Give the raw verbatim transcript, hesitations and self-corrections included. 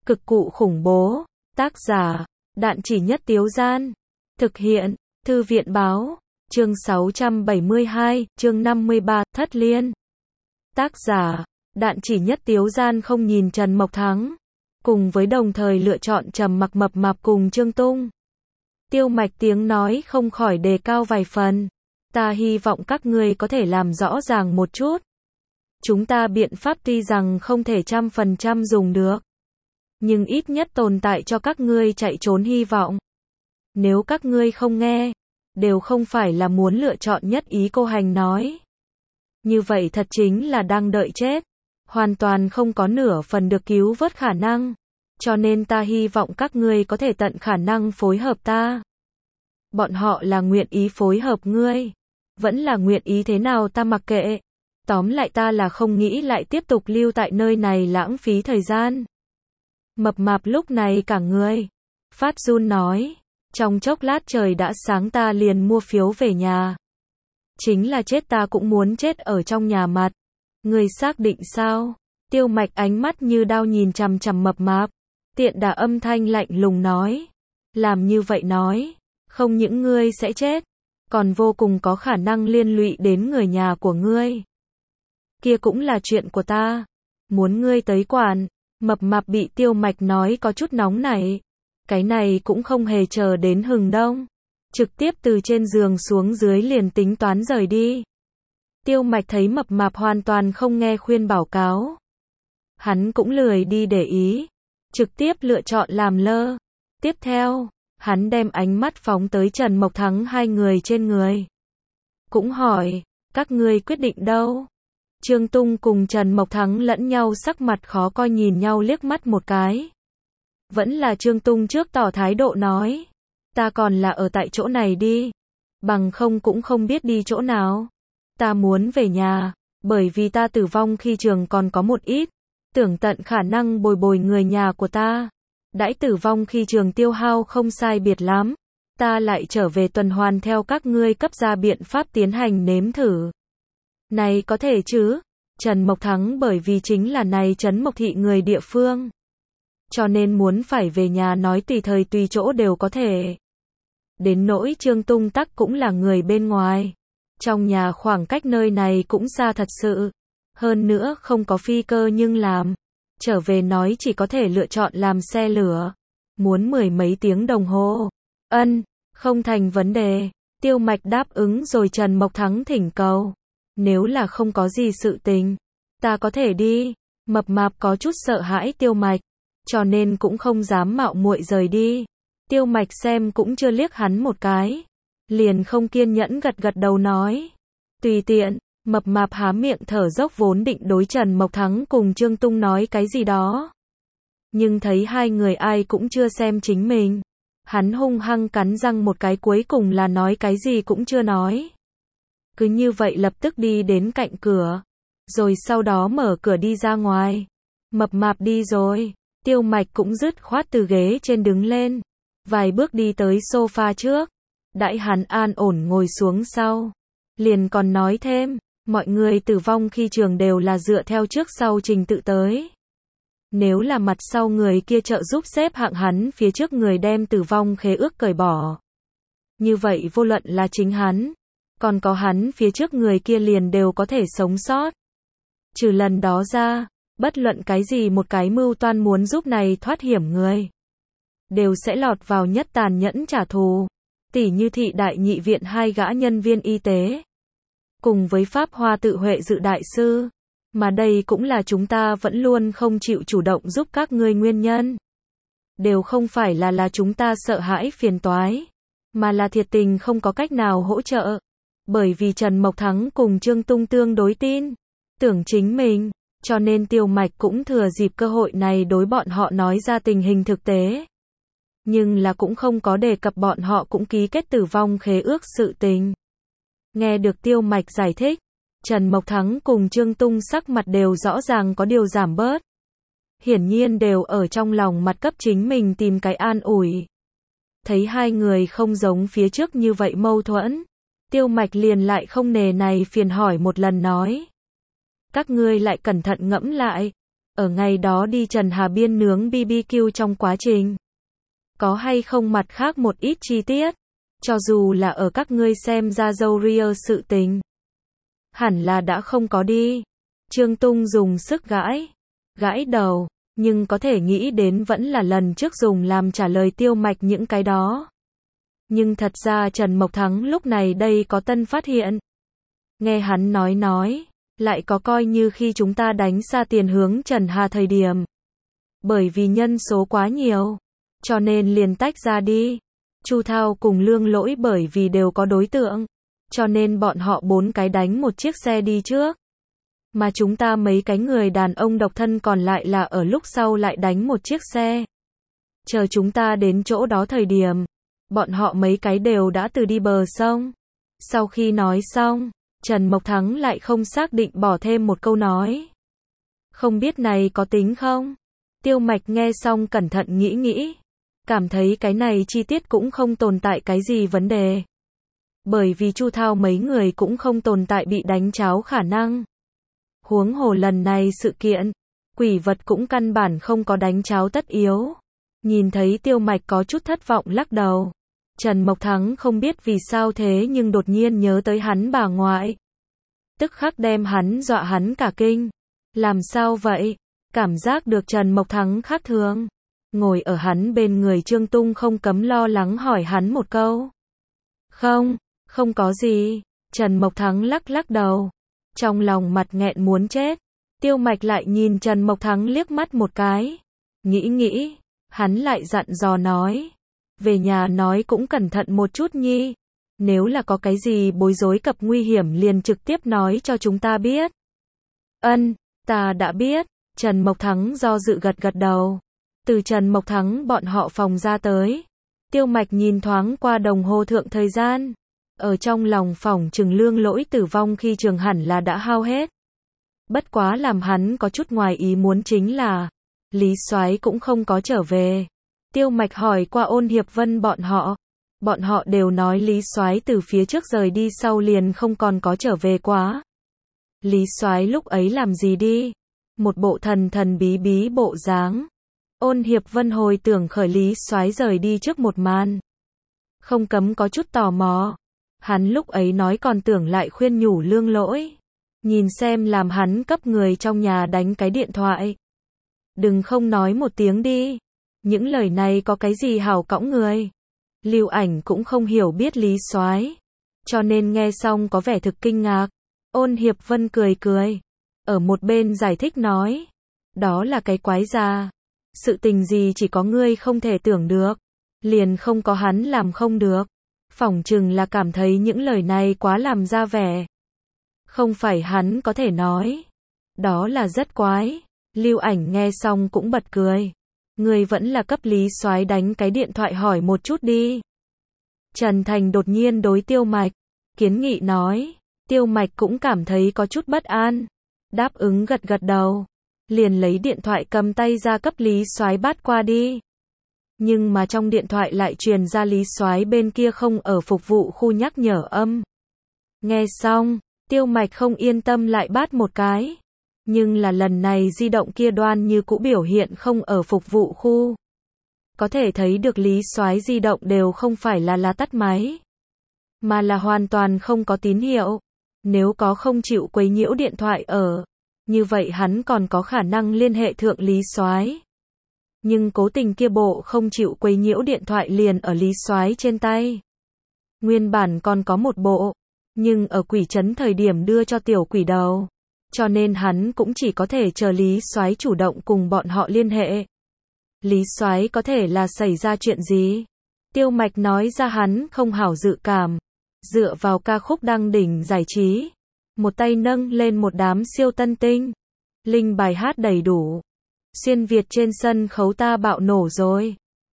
Cực cụ khủng bố. Tác giả, Đạn Chỉ Nhất Tiếu Gian. Thực hiện, Thư viện Báo. Chương sáu trăm bảy mươi hai, chương năm mươi ba, Thất Liên. Tác giả, Đạn Chỉ Nhất Tiếu Gian không nhìn Trần Mộc Thắng. Cùng với đồng thời lựa chọn trầm mặc mập mạp cùng Trương Tung. Tiêu Mạch tiếng nói không khỏi đề cao vài phần. Ta hy vọng các ngươi có thể làm rõ ràng một chút. Chúng ta biện pháp tuy rằng không thể trăm phần trăm dùng được. Nhưng ít nhất tồn tại cho các ngươi chạy trốn hy vọng. Nếu các ngươi không nghe, đều không phải là muốn lựa chọn nhất ý cô hành nói. Như vậy thật chính là đang đợi chết. Hoàn toàn không có nửa phần được cứu vớt khả năng. Cho nên ta hy vọng các ngươi có thể tận khả năng phối hợp ta. Bọn họ là nguyện ý phối hợp ngươi. Vẫn là nguyện ý thế nào ta mặc kệ. Tóm lại ta là không nghĩ lại tiếp tục lưu tại nơi này lãng phí thời gian. Mập mạp lúc này cả người phát run nói. Trong chốc lát trời đã sáng ta liền mua phiếu về nhà. Chính là chết ta cũng muốn chết ở trong nhà mặt. Người xác định sao? Tiêu Mạch ánh mắt như đao nhìn chằm chằm mập mạp. Tiện đà âm thanh lạnh lùng nói. Làm như vậy nói. Không những ngươi sẽ chết. Còn vô cùng có khả năng liên lụy đến người nhà của ngươi. Kia cũng là chuyện của ta. Muốn ngươi tới quản. Mập mạp bị Tiêu Mạch nói có chút nóng nảy. Cái này cũng không hề chờ đến hừng đông. Trực tiếp từ trên giường xuống dưới liền tính toán rời đi. Tiêu Mạch thấy mập mạp hoàn toàn không nghe khuyên bảo cáo. Hắn cũng lười đi để ý. Trực tiếp lựa chọn làm lơ. Tiếp theo, hắn đem ánh mắt phóng tới Trần Mộc Thắng hai người trên người. Cũng hỏi, các ngươi quyết định đâu? Trương Tung cùng Trần Mộc Thắng lẫn nhau sắc mặt khó coi nhìn nhau liếc mắt một cái. Vẫn là Trương Tung trước tỏ thái độ nói. Ta còn là ở tại chỗ này đi. Bằng không cũng không biết đi chỗ nào. Ta muốn về nhà. Bởi vì ta tử vong khi trường còn có một ít. Tưởng tận khả năng bồi bồi người nhà của ta. Đãi tử vong khi trường tiêu hao không sai biệt lắm. Ta lại trở về tuần hoàn theo các ngươi cấp ra biện pháp tiến hành nếm thử. Này có thể chứ? Trần Mộc Thắng bởi vì chính là này Trấn Mộc Thị người địa phương. Cho nên muốn phải về nhà nói tùy thời tùy chỗ đều có thể. Đến nỗi Trương Tung Tắc cũng là người bên ngoài. Trong nhà khoảng cách nơi này cũng xa thật sự. Hơn nữa không có phi cơ nhưng làm. Trở về nói chỉ có thể lựa chọn làm xe lửa. Muốn mười mấy tiếng đồng hồ. Ân, không thành vấn đề. Tiêu Mạch đáp ứng rồi Trần Mộc Thắng thỉnh cầu. Nếu là không có gì sự tình, ta có thể đi. Mập mạp có chút sợ hãi Tiêu Mạch. Cho nên cũng không dám mạo muội rời đi. Tiêu Mạch xem cũng chưa liếc hắn một cái. Liền không kiên nhẫn gật gật đầu nói. Tùy tiện, mập mạp há miệng thở dốc vốn định đối Trần Mộc Thắng cùng Trương Tung nói cái gì đó. Nhưng thấy hai người ai cũng chưa xem chính mình. Hắn hung hăng cắn răng một cái cuối cùng là nói cái gì cũng chưa nói. Cứ như vậy lập tức đi đến cạnh cửa. Rồi sau đó mở cửa đi ra ngoài. Mập mạp đi rồi. Tiêu Mạch cũng dứt khoát từ ghế trên đứng lên. Vài bước đi tới sofa trước. Đãi hắn an ổn ngồi xuống sau. Liền còn nói thêm. Mọi người tử vong khi trường đều là dựa theo trước sau trình tự tới. Nếu là mặt sau người kia trợ giúp xếp hạng hắn phía trước người đem tử vong khế ước cởi bỏ. Như vậy vô luận là chính hắn. Còn có hắn phía trước người kia liền đều có thể sống sót. Trừ lần đó ra. Bất luận cái gì một cái mưu toan muốn giúp này thoát hiểm người. Đều sẽ lọt vào nhất tàn nhẫn trả thù. Tỉ như thị đại nhị viện hai gã nhân viên y tế. Cùng với Pháp Hoa tự Huệ dự đại sư. Mà đây cũng là chúng ta vẫn luôn không chịu chủ động giúp các ngươi nguyên nhân. Đều không phải là là chúng ta sợ hãi phiền toái. Mà là thiệt tình không có cách nào hỗ trợ. Bởi vì Trần Mộc Thắng cùng Trương Tung tương đối tin. Tưởng chính mình. Cho nên Tiêu Mạch cũng thừa dịp cơ hội này đối bọn họ nói ra tình hình thực tế. Nhưng là cũng không có đề cập bọn họ cũng ký kết tử vong khế ước sự tình. Nghe được Tiêu Mạch giải thích, Trần Mộc Thắng cùng Trương Tung sắc mặt đều rõ ràng có điều giảm bớt. Hiển nhiên đều ở trong lòng mặt cấp chính mình tìm cái an ủi. Thấy hai người không giống phía trước như vậy mâu thuẫn. Tiêu Mạch liền lại không nề này phiền hỏi một lần nói. Các ngươi lại cẩn thận ngẫm lại. Ở ngày đó đi Trần Hà Biên nướng bi bi kiu trong quá trình. Có hay không mặt khác một ít chi tiết. Cho dù là ở các ngươi xem ra dâu ria sự tình. Hẳn là đã không có đi. Trương Tung dùng sức gãi. Gãi đầu. Nhưng có thể nghĩ đến vẫn là lần trước dùng làm trả lời Tiêu Mạch những cái đó. Nhưng thật ra Trần Mộc Thắng lúc này đây có tân phát hiện. Nghe hắn nói nói. Lại có coi như khi chúng ta đánh xa tiền hướng Trần Hà thời điểm. Bởi vì nhân số quá nhiều. Cho nên liền tách ra đi. Chu Thao cùng Lương Lỗi bởi vì đều có đối tượng. Cho nên bọn họ bốn cái đánh một chiếc xe đi trước. Mà chúng ta mấy cái người đàn ông độc thân còn lại là ở lúc sau lại đánh một chiếc xe. Chờ chúng ta đến chỗ đó thời điểm. Bọn họ mấy cái đều đã từ đi bờ sông. Sau khi nói xong, Trần Mộc Thắng lại không xác định bỏ thêm một câu nói. Không biết này có tính không? Tiêu Mạch nghe xong cẩn thận nghĩ nghĩ. Cảm thấy cái này chi tiết cũng không tồn tại cái gì vấn đề. Bởi vì Chu Thao mấy người cũng không tồn tại bị đánh cháo khả năng. Huống hồ lần này sự kiện, quỷ vật cũng căn bản không có đánh cháo tất yếu. Nhìn thấy Tiêu Mạch có chút thất vọng lắc đầu. Trần Mộc Thắng không biết vì sao thế nhưng đột nhiên nhớ tới hắn bà ngoại. Tức khắc đem hắn dọa hắn cả kinh. Làm sao vậy? Cảm giác được Trần Mộc Thắng khác thường. Ngồi ở hắn bên người Trương Tung không cấm lo lắng hỏi hắn một câu. Không, không có gì. Trần Mộc Thắng lắc lắc đầu. Trong lòng mặt nghẹn muốn chết. Tiêu Mạch lại nhìn Trần Mộc Thắng liếc mắt một cái. Nghĩ nghĩ. Hắn lại dặn dò nói. Về nhà nói cũng cẩn thận một chút nhi. Nếu là có cái gì bối rối cập nguy hiểm liền trực tiếp nói cho chúng ta biết. Ân, ta đã biết. Trần Mộc Thắng do dự gật gật đầu. Từ Trần Mộc Thắng bọn họ phòng ra tới. Tiêu Mạch nhìn thoáng qua đồng hồ thượng thời gian. Ở trong lòng phỏng chừng Lương Lỗi tử vong khi trường hẳn là đã hao hết. Bất quá làm hắn có chút ngoài ý muốn chính là Lý Soái cũng không có trở về. Tiêu Mạch hỏi qua Ôn Hiệp Vân bọn họ. Bọn họ đều nói Lý Soái từ phía trước rời đi sau liền không còn có trở về quá. Lý Soái lúc ấy làm gì đi? Một bộ thần thần bí bí bộ dáng. Ôn Hiệp Vân hồi tưởng khởi Lý Soái rời đi trước một màn. Không cấm có chút tò mò. Hắn lúc ấy nói còn tưởng lại khuyên nhủ Lương Lỗi. Nhìn xem làm hắn cấp người trong nhà đánh cái điện thoại. Đừng không nói một tiếng đi. Những lời này có cái gì hảo cõng người. Lưu Ảnh cũng không hiểu biết Lý Soái. Cho nên nghe xong có vẻ thực kinh ngạc. Ôn Hiệp Vân cười cười. Ở một bên giải thích nói. Đó là cái quái già. Sự tình gì chỉ có ngươi không thể tưởng được. Liền không có hắn làm không được. Phỏng chừng là cảm thấy những lời này quá làm ra vẻ. Không phải hắn có thể nói. Đó là rất quái. Lưu Ảnh nghe xong cũng bật cười. Ngươi vẫn là cấp Lý Soái đánh cái điện thoại hỏi một chút đi. Trần Thành đột nhiên đối Tiêu Mạch kiến nghị nói. Tiêu Mạch cũng cảm thấy có chút bất an. Đáp ứng gật gật đầu. Liền lấy điện thoại cầm tay ra cấp Lý Soái bắt qua đi. Nhưng mà trong điện thoại lại truyền ra Lý Soái bên kia không ở phục vụ khu nhắc nhở âm. Nghe xong, Tiêu Mạch không yên tâm lại bắt một cái. Nhưng là lần này di động kia đoan như cũ biểu hiện không ở phục vụ khu. Có thể thấy được Lý Soái di động đều không phải là là tắt máy. Mà là hoàn toàn không có tín hiệu. Nếu có không chịu quấy nhiễu điện thoại ở. Như vậy hắn còn có khả năng liên hệ thượng Lý Soái. Nhưng cố tình kia bộ không chịu quấy nhiễu điện thoại liền ở Lý Soái trên tay. Nguyên bản còn có một bộ. Nhưng ở quỷ trấn thời điểm đưa cho tiểu quỷ đầu. Cho nên hắn cũng chỉ có thể chờ Lý Soái chủ động cùng bọn họ liên hệ. Lý Soái có thể là xảy ra chuyện gì? Tiêu Mạch nói ra hắn không hảo dự cảm. Dựa vào ca khúc đăng đỉnh giải trí. Một tay nâng lên một đám siêu tân tinh. Linh bài hát đầy đủ. Xuyên Việt trên sân khấu ta bạo nổ rồi.